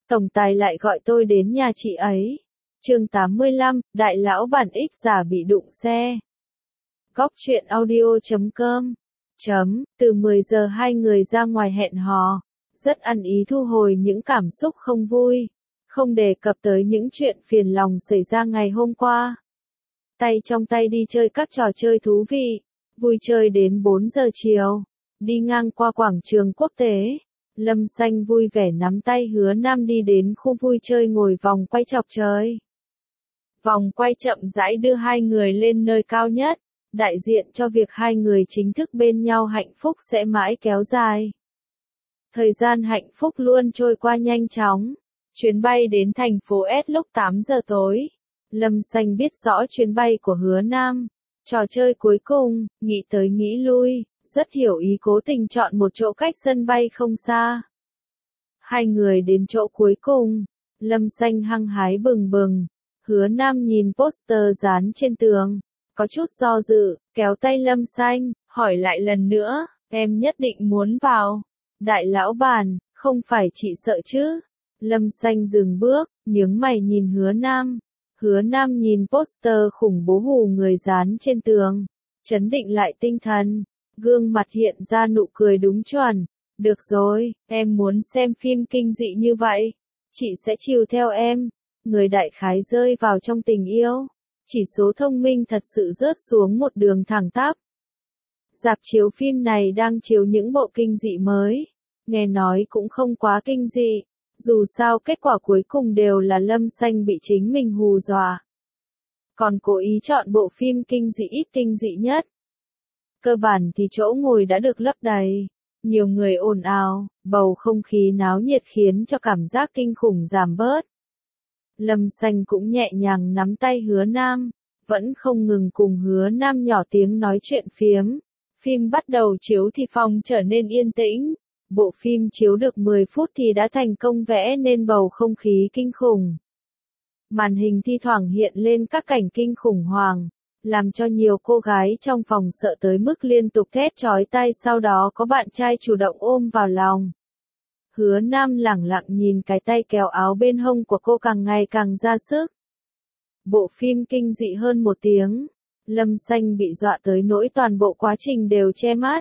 tổng tài lại gọi tôi đến nhà chị ấy. Chương 85, đại lão bản ích giả bị đụng xe. Góc truyện audio.com. Từ 10 giờ hai người ra ngoài hẹn hò, rất ăn ý thu hồi những cảm xúc không vui, không đề cập tới những chuyện phiền lòng xảy ra ngày hôm qua. Tay trong tay đi chơi các trò chơi thú vị, vui chơi đến 4 giờ chiều, đi ngang qua quảng trường quốc tế. Lâm Xanh vui vẻ nắm tay Hứa Nam đi đến khu vui chơi ngồi vòng quay chọc trời. Vòng quay chậm rãi đưa hai người lên nơi cao nhất, đại diện cho việc hai người chính thức bên nhau hạnh phúc sẽ mãi kéo dài. Thời gian hạnh phúc luôn trôi qua nhanh chóng. Chuyến bay đến thành phố S lúc 8 giờ tối. Lâm Xanh biết rõ chuyến bay của Hứa Nam. Trò chơi cuối cùng, nghĩ tới nghĩ lui, rất hiểu ý cố tình chọn một chỗ cách sân bay không xa. Hai người đến chỗ cuối cùng, Lâm Xanh hăng hái bừng bừng. Hứa Nam nhìn poster dán trên tường, có chút do dự, kéo tay Lâm Xanh, hỏi lại lần nữa, em nhất định muốn vào. Đại lão bản, không phải chị sợ chứ? Lâm Xanh dừng bước, nhướng mày nhìn Hứa Nam. Hứa Nam nhìn poster khủng bố hù người dán trên tường, trấn định lại tinh thần, gương mặt hiện ra nụ cười đúng chuẩn. Được rồi, em muốn xem phim kinh dị như vậy, chị sẽ chiều theo em. Người đại khái rơi vào trong tình yêu, chỉ số thông minh thật sự rớt xuống một đường thẳng tắp. Rạp chiếu phim này đang chiếu những bộ kinh dị mới, nghe nói cũng không quá kinh dị, dù sao kết quả cuối cùng đều là Lâm Xanh bị chính mình hù dọa. Còn cố ý chọn bộ phim kinh dị ít kinh dị nhất. Cơ bản thì chỗ ngồi đã được lấp đầy, nhiều người ồn ào, bầu không khí náo nhiệt khiến cho cảm giác kinh khủng giảm bớt. Lâm Xanh cũng nhẹ nhàng nắm tay Hứa Nam, vẫn không ngừng cùng Hứa Nam nhỏ tiếng nói chuyện phiếm. Phim bắt đầu chiếu thì phòng trở nên yên tĩnh. Bộ phim chiếu được 10 phút thì đã thành công vẽ nên bầu không khí kinh khủng. Màn hình thi thoảng hiện lên các cảnh kinh khủng hoàng, làm cho nhiều cô gái trong phòng sợ tới mức liên tục thét chói tai, sau đó có bạn trai chủ động ôm vào lòng. Hứa Nam lẳng lặng nhìn cái tay kéo áo bên hông của cô càng ngày càng ra sức. Bộ phim kinh dị hơn 1 tiếng, Lâm Xanh bị dọa tới nỗi toàn bộ quá trình đều che mắt.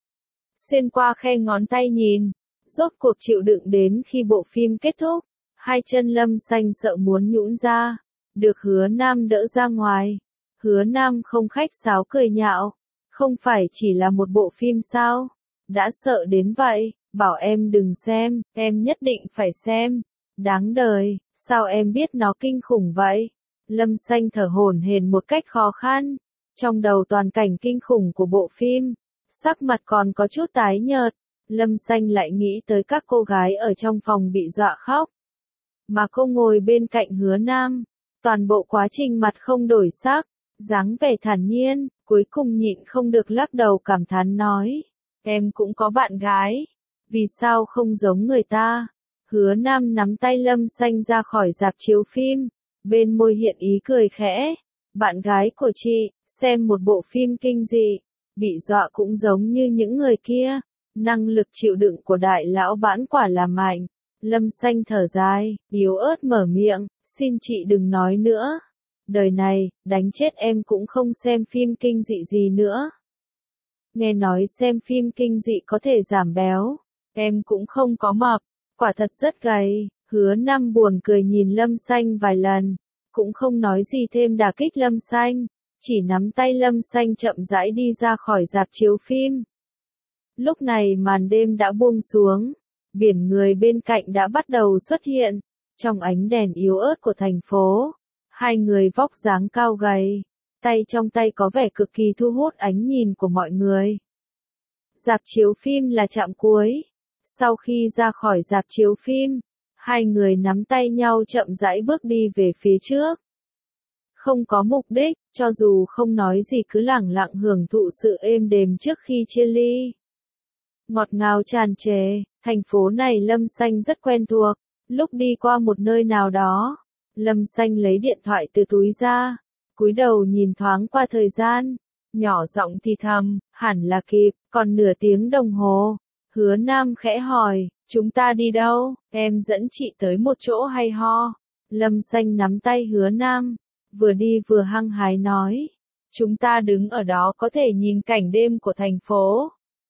Xuyên qua khe ngón tay nhìn, rốt cuộc chịu đựng đến khi bộ phim kết thúc, hai chân Lâm Xanh sợ muốn nhũn ra, được Hứa Nam đỡ ra ngoài. Hứa Nam không khách sáo cười nhạo, không phải chỉ là một bộ phim sao, đã sợ đến vậy, bảo em đừng xem, em nhất định phải xem, đáng đời, sao em biết nó kinh khủng vậy? Lâm Xanh thở hổn hển một cách khó khăn, trong đầu toàn cảnh kinh khủng của bộ phim. Sắc mặt còn có chút tái nhợt, Lâm Xanh lại nghĩ tới các cô gái ở trong phòng bị dọa khóc. Mà cô ngồi bên cạnh Hứa Nam, toàn bộ quá trình mặt không đổi sắc, dáng vẻ thản nhiên, cuối cùng nhịn không được lắc đầu cảm thán nói, em cũng có bạn gái, vì sao không giống người ta? Hứa Nam nắm tay Lâm Xanh ra khỏi rạp chiếu phim, bên môi hiện ý cười khẽ, bạn gái của chị, xem một bộ phim kinh dị. Bị dọa cũng giống như những người kia, năng lực chịu đựng của đại lão bản quả là mạnh. Lâm Xanh thở dài, yếu ớt mở miệng, xin chị đừng nói nữa. Đời này, đánh chết em cũng không xem phim kinh dị gì nữa. Nghe nói xem phim kinh dị có thể giảm béo, em cũng không có mập, quả thật rất gầy. Hứa Nam buồn cười nhìn Lâm Xanh vài lần, cũng không nói gì thêm đả kích Lâm Xanh. Chỉ nắm tay Lâm Xanh chậm rãi đi ra khỏi rạp chiếu phim. Lúc này màn đêm đã buông xuống, biển người bên cạnh đã bắt đầu xuất hiện, trong ánh đèn yếu ớt của thành phố. Hai người vóc dáng cao gầy, tay trong tay có vẻ cực kỳ thu hút ánh nhìn của mọi người. Rạp chiếu phim là trạm cuối. Sau khi ra khỏi rạp chiếu phim, hai người nắm tay nhau chậm rãi bước đi về phía trước. Không có mục đích, cho dù không nói gì cứ lẳng lặng hưởng thụ sự êm đềm trước khi chia ly. Ngọt ngào tràn trề, thành phố này Lâm Xanh rất quen thuộc. Lúc đi qua một nơi nào đó, Lâm Xanh lấy điện thoại từ túi ra, cúi đầu nhìn thoáng qua thời gian, nhỏ giọng thì thầm, hẳn là kịp, còn nửa tiếng đồng hồ. Hứa Nam khẽ hỏi, chúng ta đi đâu? Em dẫn chị tới một chỗ hay ho. Lâm Xanh nắm tay Hứa Nam, vừa đi vừa hăng hái nói. Chúng ta đứng ở đó có thể nhìn cảnh đêm của thành phố.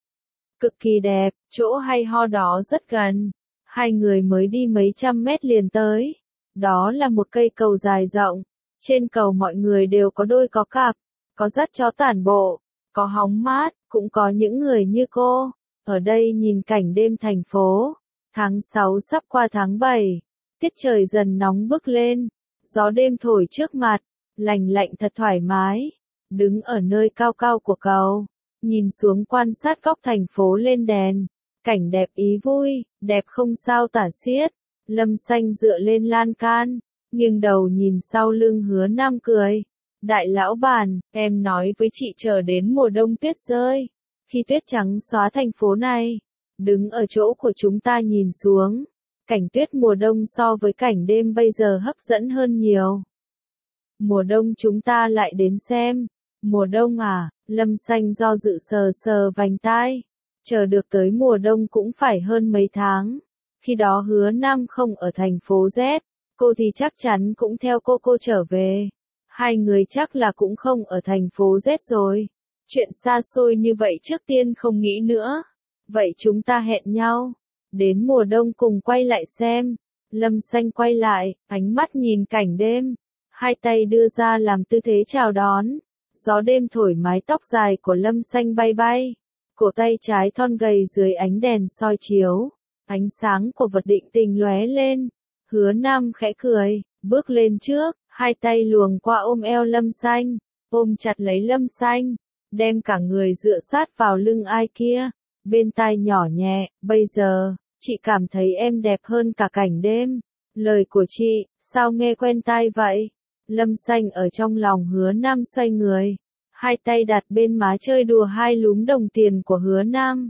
Cực kỳ đẹp, chỗ hay ho đó rất gần. Hai người mới đi mấy trăm mét liền tới. Đó là một cây cầu dài rộng. Trên cầu mọi người đều có đôi có cặp, có dắt chó tản bộ, có hóng mát, cũng có những người như cô. Ở đây nhìn cảnh đêm thành phố. Tháng 6 sắp qua tháng 7. Tiết trời dần nóng bức lên. Gió đêm thổi trước mặt. Lành lạnh thật thoải mái. Đứng ở nơi cao cao của cầu. Nhìn xuống quan sát góc thành phố lên đèn. Cảnh đẹp ý vui, đẹp không sao tả xiết. Lâm Xanh dựa lên lan can, nghiêng đầu nhìn sau lưng Hứa Nam cười. Đại lão bản, em nói với chị chờ đến mùa đông tuyết rơi. Khi tuyết trắng xóa thành phố này, đứng ở chỗ của chúng ta nhìn xuống. Cảnh tuyết mùa đông so với cảnh đêm bây giờ hấp dẫn hơn nhiều. Mùa đông chúng ta lại đến xem. Mùa đông à, Lâm Xanh do dự sờ sờ vành tai. Chờ được tới mùa đông cũng phải hơn mấy tháng. Khi đó Hứa Nam không ở thành phố Z, cô thì chắc chắn cũng theo cô trở về. Hai người chắc là cũng không ở thành phố Z rồi. Chuyện xa xôi như vậy trước tiên không nghĩ nữa. Vậy chúng ta hẹn nhau. Đến mùa đông cùng quay lại xem. Lâm Xanh quay lại, ánh mắt nhìn cảnh đêm. Hai tay đưa ra làm tư thế chào đón. Gió đêm thổi mái tóc dài của Lâm Xanh bay bay. Cổ tay trái thon gầy dưới ánh đèn soi chiếu. Ánh sáng của vật định tình lóe lên. Hứa Nam khẽ cười, bước lên trước, hai tay luồng qua ôm eo Lâm Xanh, ôm chặt lấy Lâm Xanh, đem cả người dựa sát vào lưng ai kia, bên tai nhỏ nhẹ, bây giờ, chị cảm thấy em đẹp hơn cả cảnh đêm. Lời của chị, sao nghe quen tai vậy? Lâm Xanh ở trong lòng Hứa Nam xoay người, hai tay đặt bên má chơi đùa hai lúm đồng tiền của Hứa Nam.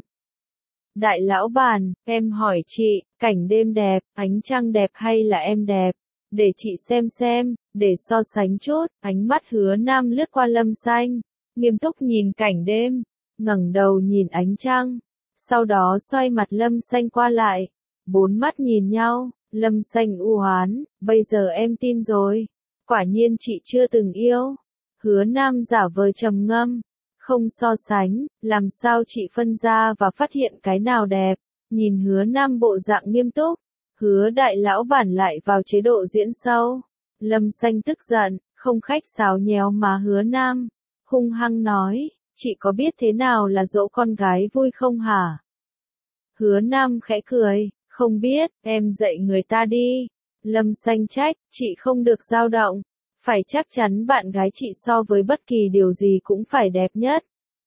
Đại lão bản, em hỏi chị, cảnh đêm đẹp, ánh trăng đẹp hay là em đẹp? Để chị xem, để so sánh chút. Ánh mắt Hứa Nam lướt qua Lâm Xanh, nghiêm túc nhìn cảnh đêm, ngẩng đầu nhìn ánh trăng, sau đó xoay mặt Lâm Xanh qua lại, bốn mắt nhìn nhau. Lâm Xanh u hoán, bây giờ em tin rồi, quả nhiên chị chưa từng yêu. Hứa Nam giả vờ trầm ngâm, không so sánh, làm sao chị phân ra và phát hiện cái nào đẹp. Nhìn Hứa Nam bộ dạng nghiêm túc, Hứa đại lão bản lại vào chế độ diễn sâu. Lâm Xanh tức giận, không khách sáo nhéo má Hứa Nam, hung hăng nói, chị có biết thế nào là dỗ con gái vui không hả? Hứa Nam khẽ cười, không biết, em dạy người ta đi. Lâm Xanh trách, chị không được dao động. Phải chắc chắn bạn gái chị so với bất kỳ điều gì cũng phải đẹp nhất.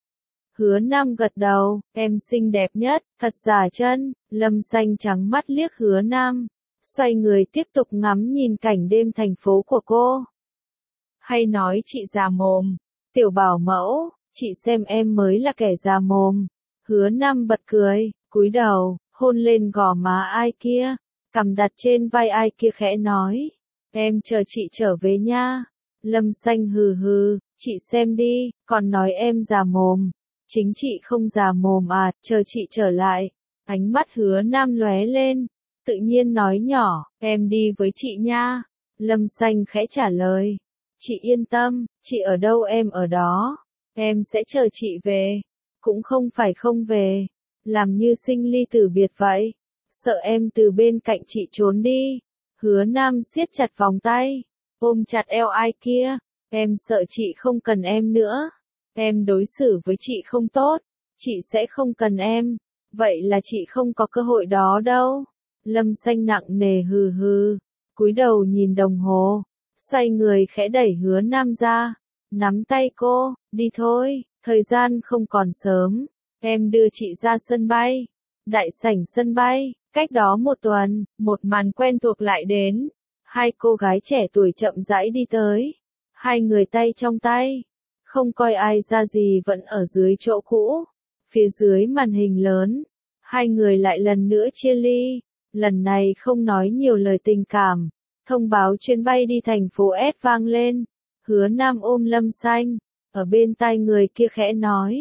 Hứa Nam gật đầu, em xinh đẹp nhất, thật giả chân. Lâm Xanh trắng mắt liếc Hứa Nam, xoay người tiếp tục ngắm nhìn cảnh đêm thành phố của cô. Hay nói chị già mồm, tiểu bảo mẫu, chị xem em mới là kẻ già mồm. Hứa Nam bật cười, cúi đầu, hôn lên gò má ai kia, cằm đặt trên vai ai kia khẽ nói. Em chờ chị trở về nha. Lâm Xanh hừ hừ, chị xem đi, còn nói em già mồm. Chính chị không già mồm à, chờ chị trở lại. Ánh mắt Hứa Nam lóe lên, tự nhiên nói nhỏ, em đi với chị nha. Lâm Xanh khẽ trả lời, chị yên tâm, chị ở đâu em ở đó. Em sẽ chờ chị về, cũng không phải không về. Làm như sinh ly tử biệt vậy. Sợ em từ bên cạnh chị trốn đi. Hứa Nam siết chặt vòng tay, ôm chặt eo ai kia. Em sợ chị không cần em nữa. Em đối xử với chị không tốt, chị sẽ không cần em. Vậy là chị không có cơ hội đó đâu. Lâm Xanh nặng nề hừ hừ, cúi đầu nhìn đồng hồ, xoay người khẽ đẩy Hứa Nam ra, nắm tay cô, đi thôi, thời gian không còn sớm. Em đưa chị ra sân bay. Đại sảnh sân bay. Cách đó một tuần, một màn quen thuộc lại đến. Hai cô gái trẻ tuổi chậm rãi đi tới. Hai người tay trong tay. Không coi ai ra gì vẫn ở dưới chỗ cũ. Phía dưới màn hình lớn. Hai người lại lần nữa chia ly. Lần này không nói nhiều lời tình cảm. Thông báo chuyến bay đi thành phố S vang lên. Hứa Nam ôm Lâm Xanh. Ở bên tai người kia khẽ nói.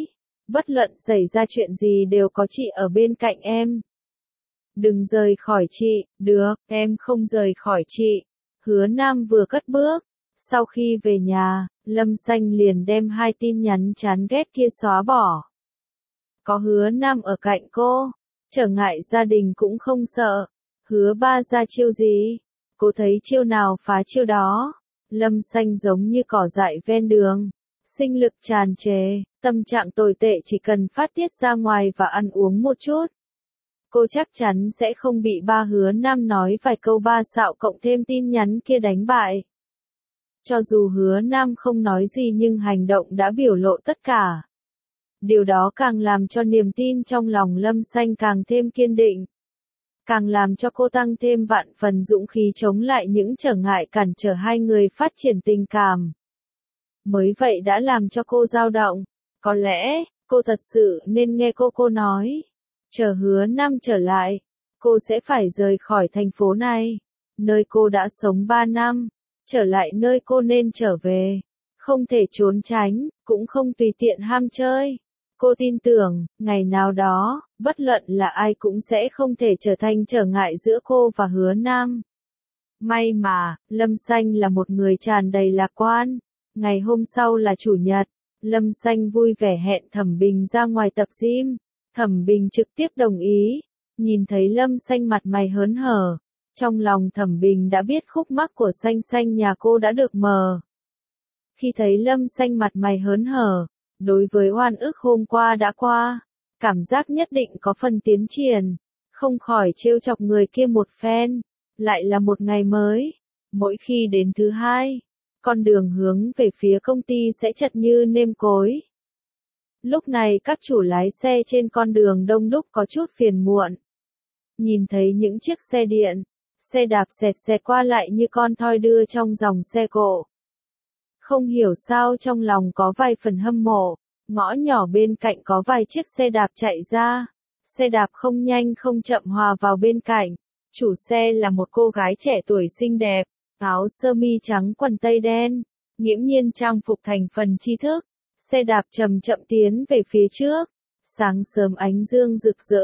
Bất luận xảy ra chuyện gì đều có chị ở bên cạnh em. Đừng rời khỏi chị, được, em không rời khỏi chị. Hứa Nam vừa cất bước. Sau khi về nhà, Lâm Xanh liền đem 2 tin nhắn chán ghét kia xóa bỏ. Có Hứa Nam ở cạnh cô, trở ngại gia đình cũng không sợ. Hứa ba ra chiêu gì? Cô thấy chiêu nào phá chiêu đó. Lâm Xanh giống như cỏ dại ven đường. Sinh lực tràn trề, tâm trạng tồi tệ chỉ cần phát tiết ra ngoài và ăn uống một chút. Cô chắc chắn sẽ không bị ba Hứa Nam nói vài câu ba xạo cộng thêm tin nhắn kia đánh bại. Cho dù Hứa Nam không nói gì nhưng hành động đã biểu lộ tất cả. Điều đó càng làm cho niềm tin trong lòng Lâm Xanh càng thêm kiên định. Càng làm cho cô tăng thêm vạn phần dũng khí chống lại những trở ngại cản trở hai người phát triển tình cảm. Mới vậy đã làm cho cô dao động. Có lẽ, cô thật sự nên nghe cô nói. Chờ Hứa Nam trở lại, cô sẽ phải rời khỏi thành phố này. Nơi cô đã sống 3 năm. Trở lại nơi cô nên trở về. Không thể trốn tránh, cũng không tùy tiện ham chơi. Cô tin tưởng, ngày nào đó, bất luận là ai cũng sẽ không thể trở thành trở ngại giữa cô và Hứa Nam. May mà, Lâm Xanh là một người tràn đầy lạc quan. Ngày hôm sau là Chủ nhật, Lâm Xanh vui vẻ hẹn Thẩm Bình ra ngoài tập gym. Thẩm Bình trực tiếp đồng ý. Nhìn thấy Lâm Xanh mặt mày hớn hở. Trong lòng Thẩm Bình đã biết khúc mắc của Xanh Xanh nhà cô đã được mờ. Khi thấy Lâm Xanh mặt mày hớn hở, đối với oan ức hôm qua đã qua, cảm giác nhất định có phần tiến triển, không khỏi trêu chọc người kia một phen. Lại là một ngày mới. Mỗi khi đến thứ hai, con đường hướng về phía công ty sẽ chật như nêm cối. Lúc này các chủ lái xe trên con đường đông đúc có chút phiền muộn. Nhìn thấy những chiếc xe điện, xe đạp xẹt xẹt qua lại như con thoi đưa trong dòng xe cộ. Không hiểu sao trong lòng có vài phần hâm mộ, ngõ nhỏ bên cạnh có vài chiếc xe đạp chạy ra. Xe đạp không nhanh không chậm hòa vào bên cạnh. Chủ xe là một cô gái trẻ tuổi xinh đẹp, áo sơ mi trắng quần tây đen, nghiễm nhiên trang phục thành phần tri thức. Xe đạp chậm chậm tiến về phía trước. Sáng sớm ánh dương rực rỡ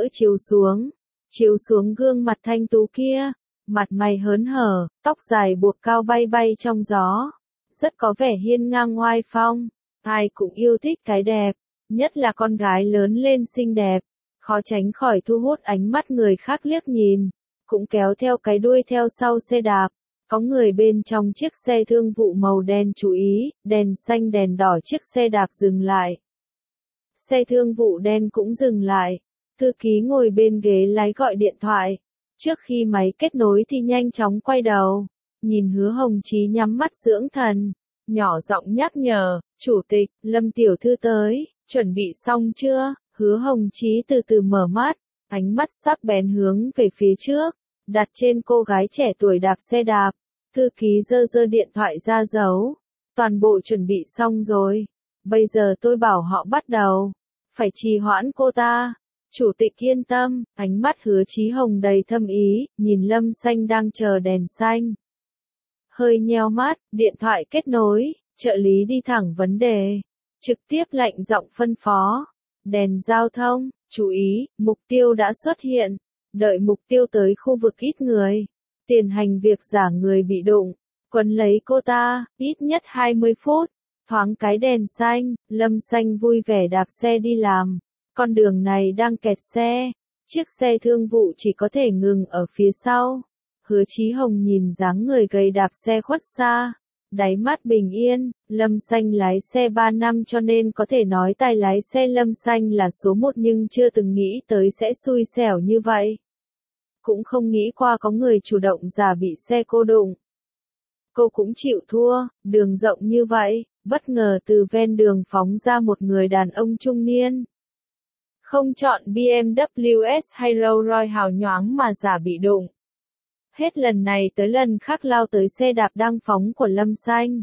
chiếu xuống gương mặt thanh tú kia, mặt mày hớn hở, tóc dài buộc cao bay bay trong gió, rất có vẻ hiên ngang oai phong. Ai cũng yêu thích cái đẹp, nhất là con gái lớn lên xinh đẹp, khó tránh khỏi thu hút ánh mắt người khác liếc nhìn, cũng kéo theo cái đuôi theo sau xe đạp. Có người bên trong chiếc xe thương vụ màu đen chú ý, đèn xanh đèn đỏ chiếc xe đạp dừng lại. Xe thương vụ đen cũng dừng lại. Thư ký ngồi bên ghế lái gọi điện thoại. Trước khi máy kết nối thì nhanh chóng quay đầu. Nhìn Hứa Hồng Chí nhắm mắt dưỡng thần. Nhỏ giọng nhắc nhở, Chủ tịch, Lâm tiểu thư tới, chuẩn bị xong chưa? Hứa Hồng Chí từ từ mở mắt, ánh mắt sắc bén hướng về phía trước, đặt trên cô gái trẻ tuổi đạp xe đạp. Thư ký giơ điện thoại ra giấu. Toàn bộ chuẩn bị xong rồi. Bây giờ tôi bảo họ bắt đầu. Phải trì hoãn cô ta. Chủ tịch yên tâm, ánh mắt Hứa Chí Hồng đầy thâm ý, nhìn Lâm Xanh đang chờ đèn xanh. Hơi nheo mắt, điện thoại kết nối, trợ lý đi thẳng vấn đề. Trực tiếp lạnh giọng phân phó. Đèn giao thông, chú ý, mục tiêu đã xuất hiện. Đợi mục tiêu tới khu vực ít người. Tiền hành việc giả người bị đụng. Quấn lấy cô ta, ít nhất 20 phút. Thoáng cái đèn xanh, Lâm Xanh vui vẻ đạp xe đi làm. Con đường này đang kẹt xe. Chiếc xe thương vụ chỉ có thể ngừng ở phía sau. Hứa Chí Hồng nhìn dáng người gầy đạp xe khuất xa. Đáy mắt bình yên, Lâm Xanh lái xe 3 năm cho nên có thể nói tài lái xe Lâm Xanh là số 1 nhưng chưa từng nghĩ tới sẽ xui xẻo như vậy. Cũng không nghĩ qua có người chủ động giả bị xe cô đụng. Cô cũng chịu thua, đường rộng như vậy, bất ngờ từ ven đường phóng ra một người đàn ông trung niên. Không chọn BMW S hay Rolls Royce hào nhoáng mà giả bị đụng. Hết lần này tới lần khác lao tới xe đạp đang phóng của Lâm Xanh.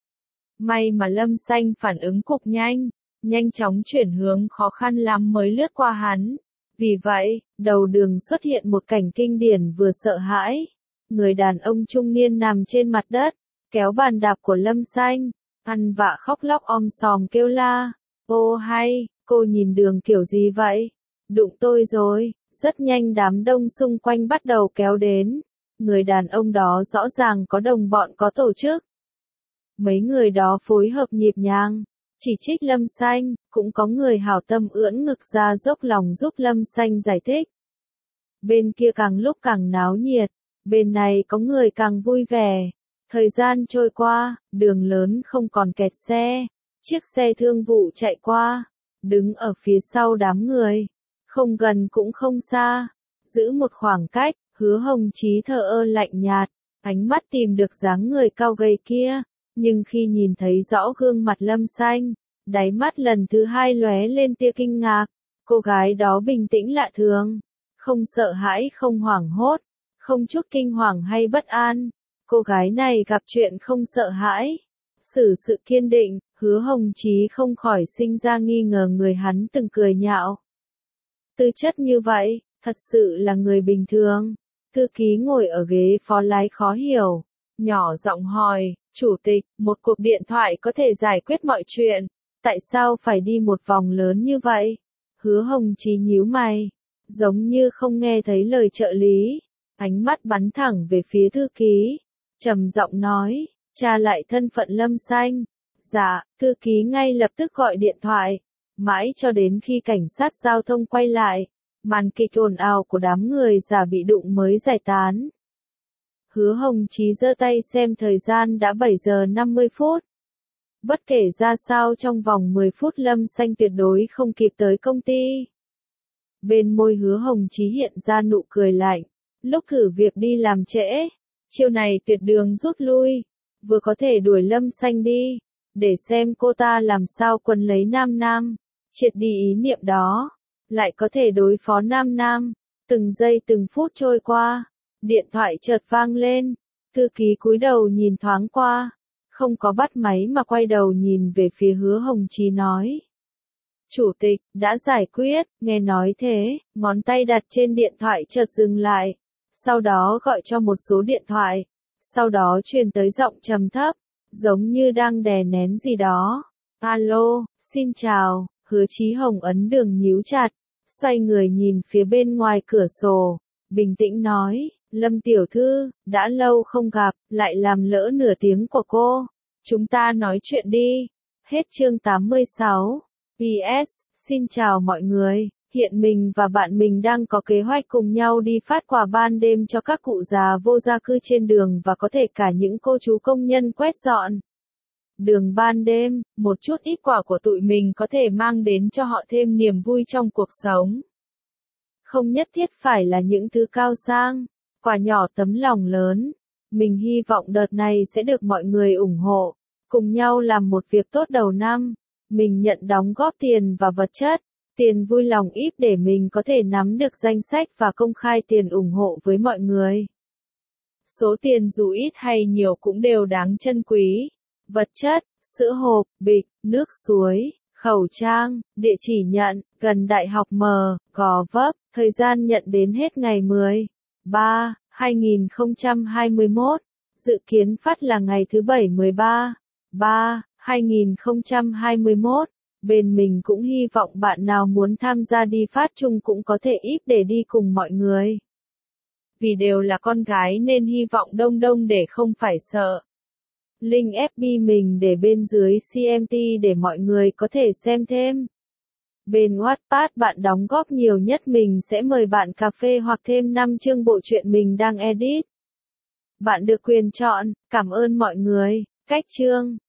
May mà Lâm Xanh phản ứng cực nhanh chóng chuyển hướng khó khăn lắm mới lướt qua hắn. Vì vậy, đầu đường xuất hiện một cảnh kinh điển vừa sợ hãi. Người đàn ông trung niên nằm trên mặt đất, kéo bàn đạp của Lâm Xanh, ăn vạ khóc lóc om sòm kêu la. Ô hay, Cô nhìn Đường kiểu gì vậy? Đụng tôi rồi. Rất nhanh đám đông xung quanh bắt đầu kéo đến. Người đàn ông đó rõ ràng có đồng bọn có tổ chức. Mấy người đó phối hợp nhịp nhàng, chỉ trích Lâm Xanh, cũng có người hảo tâm ưỡn ngực ra dốc lòng giúp Lâm Xanh giải thích. Bên kia càng lúc càng náo nhiệt, bên này có người càng vui vẻ. Thời gian trôi qua, đường lớn không còn kẹt xe, chiếc xe thương vụ chạy qua, đứng ở phía sau đám người, không gần cũng không xa, giữ một khoảng cách, Hứa Hồng Chí thờ ơ lạnh nhạt, ánh mắt tìm được dáng người cao gầy kia, nhưng khi nhìn thấy rõ gương mặt Lâm Xanh, đáy mắt lần thứ hai lóe lên tia kinh ngạc, cô gái đó bình tĩnh lạ thường, không sợ hãi không hoảng hốt, không chút kinh hoàng hay bất an, cô gái này gặp chuyện không sợ hãi, xử sự kiên định, Hứa Hồng Chí không khỏi sinh ra nghi ngờ người hắn từng cười nhạo. Tư chất như vậy, thật sự là người bình thường. Thư ký ngồi ở ghế phó lái khó hiểu, nhỏ giọng hỏi, chủ tịch, một cuộc điện thoại có thể giải quyết mọi chuyện, tại sao phải đi một vòng lớn như vậy? Hứa Hồng Chí nhíu mày, giống như không nghe thấy lời trợ lý, ánh mắt bắn thẳng về phía thư ký, trầm giọng nói, tra lại thân phận Lâm Xanh. Dạ, thư ký ngay lập tức gọi điện thoại, mãi cho đến khi cảnh sát giao thông quay lại, màn kịch ồn ào của đám người giả bị đụng mới giải tán. Hứa Hồng Chí giơ tay xem thời gian đã 7 giờ 50 phút. Bất kể ra sao trong vòng 10 phút Lâm Xanh tuyệt đối không kịp tới công ty. Bên môi Hứa Hồng Chí hiện ra nụ cười lạnh, lúc thử việc đi làm trễ, chiêu này tuyệt đường rút lui, vừa có thể đuổi Lâm Xanh đi, để xem cô ta làm sao quấn lấy Nam Nam, triệt đi ý niệm đó, lại có thể đối phó Nam Nam. Từng giây từng phút trôi qua, điện thoại chợt vang lên, thư ký cúi đầu nhìn thoáng qua, không có bắt máy mà quay đầu nhìn về phía Hứa Hồng Chí nói. Chủ tịch, đã giải quyết, nghe nói thế, ngón tay đặt trên điện thoại chợt dừng lại, sau đó gọi cho một số điện thoại, sau đó truyền tới giọng trầm thấp, giống như đang đè nén gì đó. Alo, xin chào, Hứa Chí Hồng ấn Đường nhíu chặt, xoay người nhìn phía bên ngoài cửa sổ, bình tĩnh nói, Lâm tiểu thư, đã lâu không gặp, lại làm lỡ nửa tiếng của cô. Chúng ta nói chuyện đi. Hết chương 86. PS, xin chào mọi người, hiện mình và bạn mình đang có kế hoạch cùng nhau đi phát quà ban đêm cho các cụ già vô gia cư trên đường và có thể cả những cô chú công nhân quét dọn đường ban đêm, một chút ít quà của tụi mình có thể mang đến cho họ thêm niềm vui trong cuộc sống. Không nhất thiết phải là những thứ cao sang, quà nhỏ tấm lòng lớn. Mình hy vọng đợt này sẽ được mọi người ủng hộ, cùng nhau làm một việc tốt đầu năm. Mình nhận đóng góp tiền và vật chất, tiền vui lòng ít để mình có thể nắm được danh sách và công khai tiền ủng hộ với mọi người. Số tiền dù ít hay nhiều cũng đều đáng trân quý. Vật chất, sữa hộp, bịch, nước suối, khẩu trang, địa chỉ nhận, gần Đại học M, Gò Vấp, thời gian nhận đến hết ngày 10/3/2021, dự kiến phát là ngày thứ Bảy 13/3/2021. Bên mình cũng hy vọng bạn nào muốn tham gia đi phát chung cũng có thể ít để đi cùng mọi người. Vì đều là con gái nên hy vọng đông đông để không phải sợ. Link FB mình để bên dưới CMT để mọi người có thể xem thêm. Bên Wattpad bạn đóng góp nhiều nhất mình sẽ mời bạn cà phê hoặc thêm 5 chương bộ truyện mình đang edit. Bạn được quyền chọn, cảm ơn mọi người. Cách chương